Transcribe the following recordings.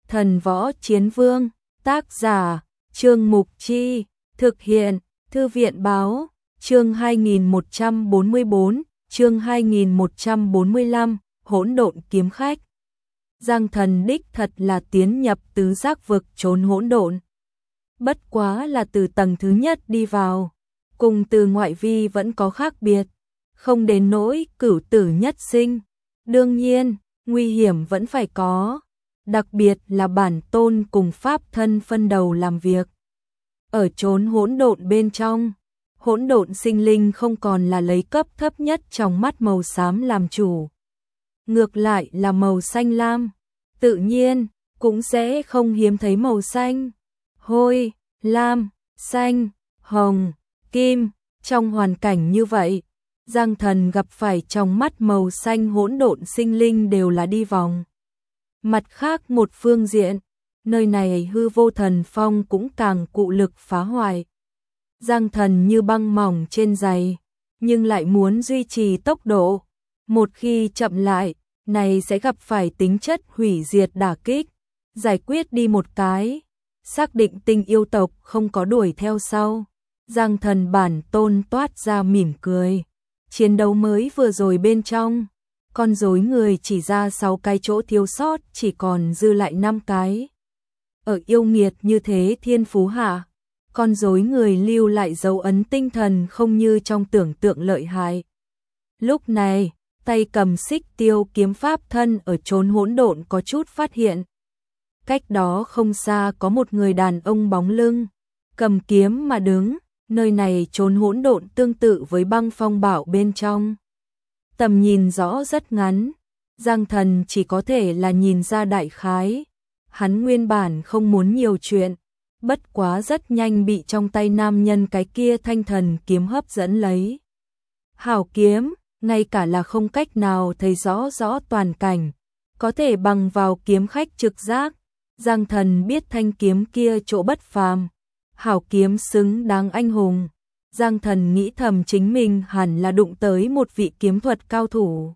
Thần Võ Chiến Vương, tác giả, Trương Mục Chi, thực hiện, Thư viện Báo, chương 2144, chương 2145, hỗn độn kiếm khách. Giang Thần đích thật là tiến nhập tứ giác vực trốn hỗn độn. Bất quá là từ tầng thứ nhất đi vào, cùng từ ngoại vi vẫn có khác biệt, không đến nỗi cửu tử nhất sinh. Đương nhiên, nguy hiểm vẫn phải có, đặc biệt là bản tôn cùng pháp thân phân đầu làm việc. Ở chốn hỗn độn bên trong, hỗn độn sinh linh không còn là lấy cấp thấp nhất trong mắt màu xám làm chủ. Ngược lại là màu xanh lam, tự nhiên, cũng sẽ không hiếm thấy màu xanh, hôi, lam, xanh, hồng, kim. Trong hoàn cảnh như vậy, Giang Thần gặp phải trong mắt màu xanh hỗn độn sinh linh đều là đi vòng. Mặt khác một phương diện, nơi này hư vô thần phong cũng càng cụ lực phá hoại. Giang Thần như băng mỏng trên giày, nhưng lại muốn duy trì tốc độ. Một khi chậm lại, này sẽ gặp phải tính chất hủy diệt đả kích. Giải quyết đi một cái, xác định Tinh yêu tộc không có đuổi theo sau. Giang Thần bản tôn toát ra mỉm cười. Chiến đấu mới vừa rồi bên trong, con rối người chỉ ra 6 cái chỗ thiếu sót, chỉ còn dư lại 5 cái. Ở yêu nghiệt như thế thiên phú hạ, con rối người lưu lại dấu ấn tinh thần không như trong tưởng tượng lợi hại. Lúc này, tay cầm xích tiêu kiếm pháp thân ở chốn hỗn độn có chút phát hiện. Cách đó không xa có một người đàn ông bóng lưng, cầm kiếm mà đứng, nơi này chốn hỗn độn tương tự với băng phong bạo bên trong. Tầm nhìn rõ rất ngắn, Giang Thần chỉ có thể là nhìn ra đại khái. Hắn nguyên bản không muốn nhiều chuyện, bất quá rất nhanh bị trong tay nam nhân cái kia thanh thần kiếm hấp dẫn lấy. Hảo kiếm, ngay cả là không cách nào thấy rõ toàn cảnh, có thể bằng vào kiếm khách trực giác. Giang Thần biết thanh kiếm kia chỗ bất phàm, hảo kiếm xứng đáng anh hùng. Giang Thần nghĩ thầm chính mình hẳn là đụng tới một vị kiếm thuật cao thủ.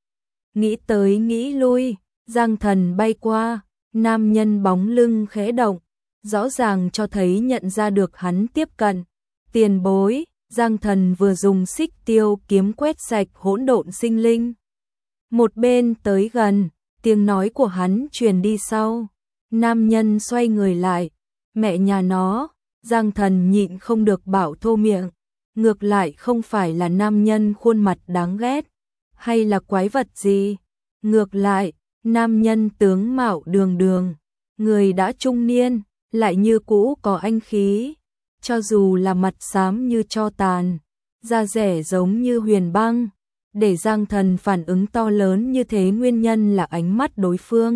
Nghĩ tới nghĩ lui, Giang Thần bay qua, nam nhân bóng lưng khẽ động, rõ ràng cho thấy nhận ra được hắn tiếp cận. Tiền bối, Giang Thần vừa dùng xích tiêu kiếm quét sạch hỗn độn sinh linh. Một bên tới gần, tiếng nói của hắn truyền đi sau. Nam nhân xoay người lại, mẹ nhà nó. Giang Thần nhịn không được bảo thô miệng, ngược lại không phải là nam nhân khuôn mặt đáng ghét, hay là quái vật gì. Ngược lại, nam nhân tướng mạo đường đường, người đã trung niên, lại như cũ có anh khí, cho dù là mặt xám như tro tàn, da rẻ giống như huyền băng. Để Giang Thần phản ứng to lớn như thế nguyên nhân là ánh mắt đối phương.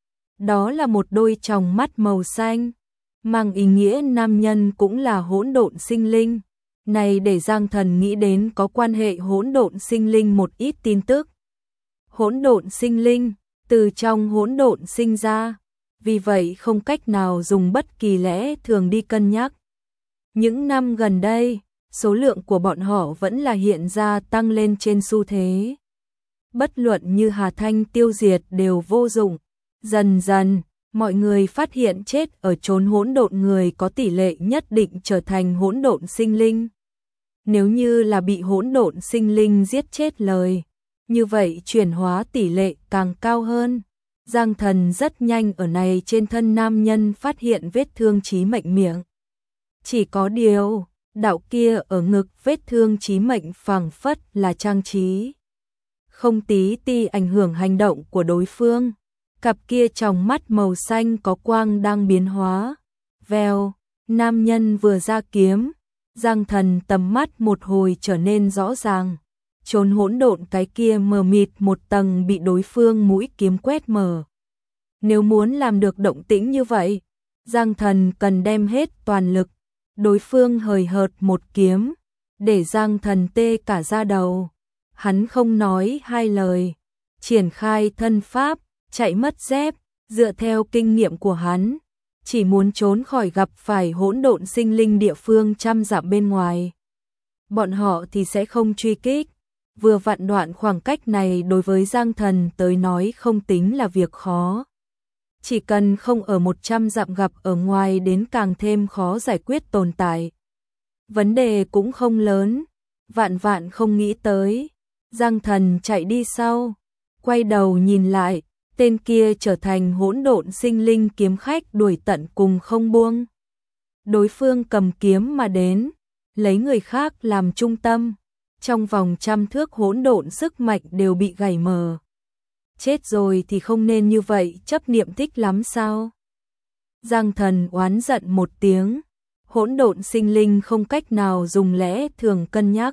Đó là một đôi tròng mắt màu xanh, mang ý nghĩa nam nhân cũng là hỗn độn sinh linh. Này để Giang Thần nghĩ đến có quan hệ hỗn độn sinh linh một ít tin tức. Hỗn độn sinh linh, từ trong hỗn độn sinh ra, vì vậy không cách nào dùng bất kỳ lẽ thường đi cân nhắc. Những năm gần đây, số lượng của bọn họ vẫn là hiện ra tăng lên trên xu thế. Bất luận như Hà Thanh tiêu diệt đều vô dụng. Dần dần, mọi người phát hiện chết ở chốn hỗn độn người có tỷ lệ nhất định trở thành hỗn độn sinh linh. Nếu như là bị hỗn độn sinh linh giết chết lời, như vậy chuyển hóa tỷ lệ càng cao hơn. Giang Thần rất nhanh ở này trên thân nam nhân phát hiện vết thương chí mệnh miệng. Chỉ có điều, đạo kia ở ngực vết thương chí mệnh phảng phất là trang trí, không tí ti ảnh hưởng hành động của đối phương. Cặp kia trong mắt màu xanh có quang đang biến hóa. Vèo, nam nhân vừa ra kiếm, Giang Thần tầm mắt một hồi trở nên rõ ràng. Chốn hỗn độn cái kia mờ mịt một tầng bị đối phương mũi kiếm quét mờ. Nếu muốn làm được động tĩnh như vậy, Giang Thần cần đem hết toàn lực. Đối phương hời hợt một kiếm, để Giang Thần tê cả da đầu. Hắn không nói hai lời, triển khai thân pháp, chạy mất dép. Dựa theo kinh nghiệm của hắn, chỉ muốn trốn khỏi gặp phải hỗn độn sinh linh địa phương trăm dặm bên ngoài, bọn họ thì sẽ không truy kích. Vừa vặn đoạn khoảng cách này đối với Giang Thần tới nói không tính là việc khó. chỉ cần không ở 100 dặm gặp ở ngoài đến càng thêm khó giải quyết tồn tại. Vấn đề cũng không lớn, vạn vạn không nghĩ tới. Giang Thần chạy đi sau, quay đầu nhìn lại, tên kia trở thành hỗn độn sinh linh kiếm khách đuổi tận cùng không buông. Đối phương cầm kiếm mà đến, lấy người khác làm trung tâm, trong vòng 100 thước hỗn độn sức mạnh đều bị gảy mờ. Chết rồi thì không nên như vậy, chấp niệm thích lắm sao? Giang Thần oán giận một tiếng, hỗn độn sinh linh không cách nào dùng lẽ thường cân nhắc.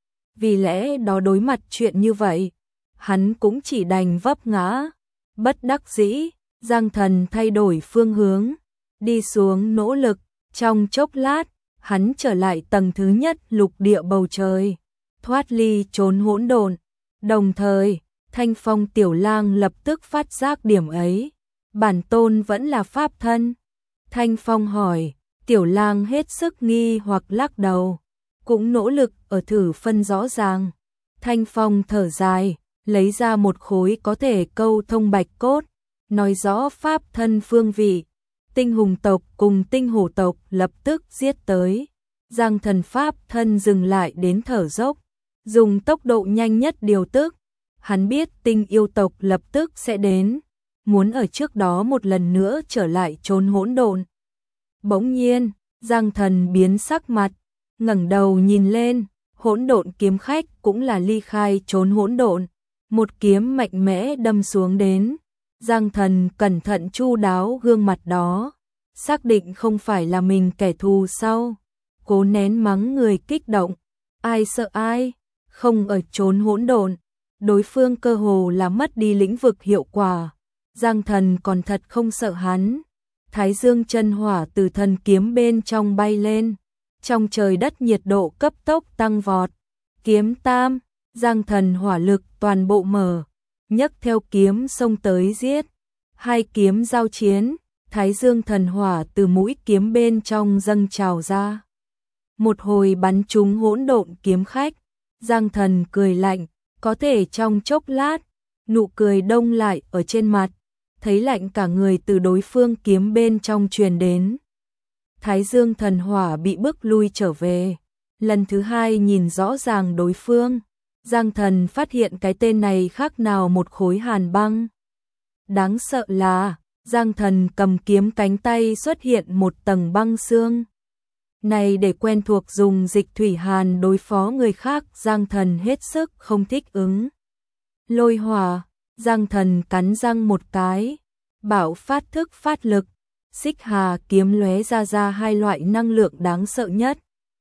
Vì lẽ đó đối mặt chuyện như vậy, hắn cũng chỉ đành vấp ngã. Bất đắc dĩ, Giang Thần thay đổi phương hướng, đi xuống nỗ lực, trong chốc lát, hắn trở lại tầng thứ nhất lục địa bầu trời, thoát ly trốn hỗn độn. Đồng thời, Thanh Phong Tiểu Lang lập tức phát giác điểm ấy, bản tôn vẫn là pháp thân. Thanh Phong hỏi, Tiểu Lang hết sức nghi hoặc lắc đầu, cũng nỗ lực ở thử phân rõ ràng. Thanh Phong thở dài, lấy ra một khối có thể câu thông bạch cốt, nói rõ pháp thân phương vị. Tinh hùng tộc cùng tinh hổ tộc lập tức giết tới. Giang Thần pháp thân dừng lại đến thở dốc, dùng tốc độ nhanh nhất điều tức. Hắn biết tinh yêu tộc lập tức sẽ đến, muốn ở trước đó một lần nữa trở lại trốn hỗn độn. Bỗng nhiên, Giang Thần biến sắc mặt, ngẩng đầu nhìn lên, hỗn độn kiếm khách cũng là ly khai trốn hỗn độn, một kiếm mạnh mẽ đâm xuống đến. Giang Thần cẩn thận chu đáo gương mặt đó, xác định không phải là mình kẻ thù sau, cố nén mắng người kích động. Ai sợ ai, không ở trốn hỗn độn, đối phương cơ hồ là mất đi lĩnh vực hiệu quả. Giang Thần còn thật không sợ hắn. Thái dương chân hỏa từ thần kiếm bên trong bay lên, trong trời đất nhiệt độ cấp tốc tăng vọt. Kiếm tam, Giang Thần hỏa lực toàn bộ mở, nhấc theo kiếm xông tới giết. Hai kiếm giao chiến, Thái dương thần hỏa từ mũi kiếm bên trong dâng trào ra, một hồi bắn trúng hỗn độn kiếm khách. Giang Thần cười lạnh, có thể trong chốc lát, nụ cười đông lại ở trên mặt, thấy lạnh cả người từ đối phương kiếm bên trong truyền đến. Thái dương thần hỏa bị bức lui trở về, lần thứ hai nhìn rõ ràng đối phương, Giang Thần phát hiện cái tên này khác nào một khối hàn băng. Đáng sợ là, Giang Thần cầm kiếm cánh tay xuất hiện một tầng băng xương. Này để quen thuộc dùng dịch thủy hàn đối phó người khác, Giang Thần hết sức không thích ứng. Lôi hỏa, Giang Thần cắn răng một cái, bảo phát thức phát lực, xích hà kiếm lóe ra hai loại năng lượng đáng sợ nhất.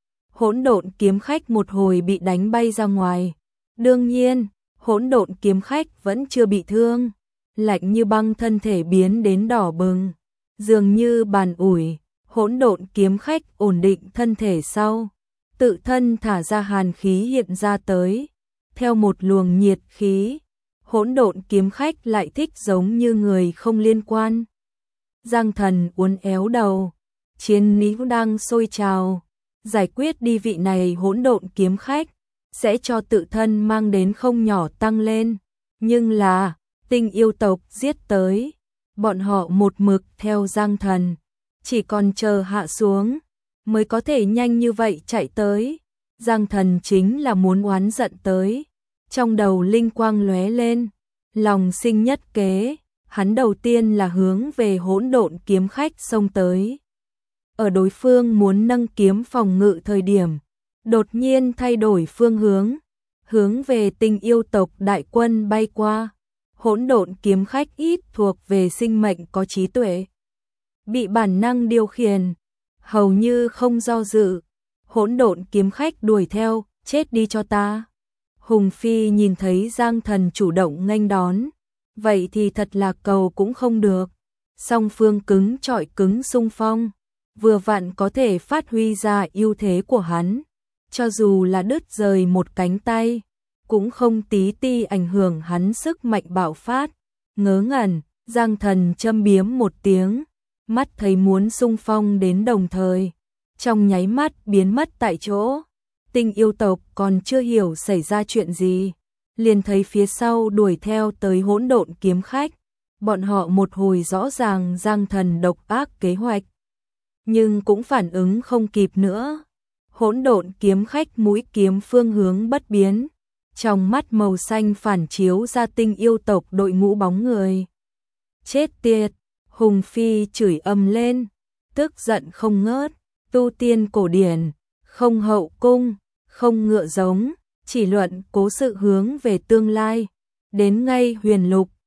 Hỗn độn kiếm khách một hồi bị đánh bay ra ngoài. Đương nhiên, hỗn độn kiếm khách vẫn chưa bị thương, lạnh như băng thân thể biến đến đỏ bừng, dường như bàn ủi. Hỗn độn kiếm khách ổn định thân thể sau, tự thân thả ra hàn khí hiện ra tới, theo một luồng nhiệt khí. Hỗn độn kiếm khách lại thích giống như người không liên quan. Giang Thần uốn éo đầu, chiến ý đang sôi trào, giải quyết đi vị này hỗn độn kiếm khách sẽ cho tự thân mang đến không nhỏ tăng lên, nhưng là tinh yêu tộc giết tới, bọn họ một mực theo Giang Thần, chỉ còn chờ hạ xuống mới có thể nhanh như vậy chạy tới. Giang Thần chính là muốn oán giận tới, trong đầu linh quang lóe lên, lòng sinh nhất kế, hắn đầu tiên là hướng về hỗn độn kiếm khách xông tới. Ở đối phương muốn nâng kiếm phòng ngự thời điểm, đột nhiên thay đổi phương hướng về tinh yêu tộc đại quân bay qua. Hỗn độn kiếm khách ít thuộc về sinh mệnh có trí tuệ, bị bản năng điều khiển, hầu như không do dự. Hỗn độn kiếm khách đuổi theo, chết đi cho ta. Hùng Phi nhìn thấy Giang Thần chủ động nghênh đón, vậy thì thật là cầu cũng không được. Song phương cứng chọi cứng xung phong, vừa vặn có thể phát huy ra ưu thế của hắn, cho dù là đứt rời một cánh tay, cũng không tí ti ảnh hưởng hắn sức mạnh bạo phát. Ngớ ngẩn, Giang Thần châm biếm một tiếng, mắt thấy muốn xung phong đến đồng thời, trong nháy mắt biến mất tại chỗ. Tinh yêu tộc còn chưa hiểu xảy ra chuyện gì, liền thấy phía sau đuổi theo tới hỗn độn kiếm khách, bọn họ một hồi rõ ràng giang thần độc ác kế hoạch, nhưng cũng phản ứng không kịp nữa. Hỗn độn kiếm khách mũi kiếm phương hướng bất biến, trong mắt màu xanh phản chiếu ra tinh yêu tộc đội ngũ bóng người. Chết tiệt, Hùng Phi chửi ầm lên, tức giận không ngớt, tu tiên cổ điển, không hậu cung, không ngựa giống, chỉ luận cố sự hướng về tương lai, đến ngay huyền lục,